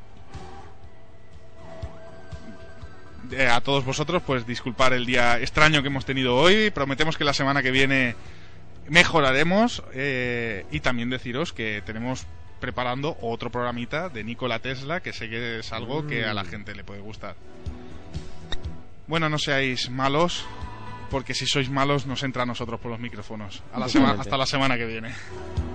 pues disculpar el día extraño que hemos tenido hoy. Prometemos que la semana que viene mejoraremos, y también deciros que tenemos preparando otro programita de Nikola Tesla, que sé que es algo que a la gente le puede gustar. Bueno, no seáis malos, porque si sois malos nos entra a nosotros por los micrófonos. Hasta la semana que viene.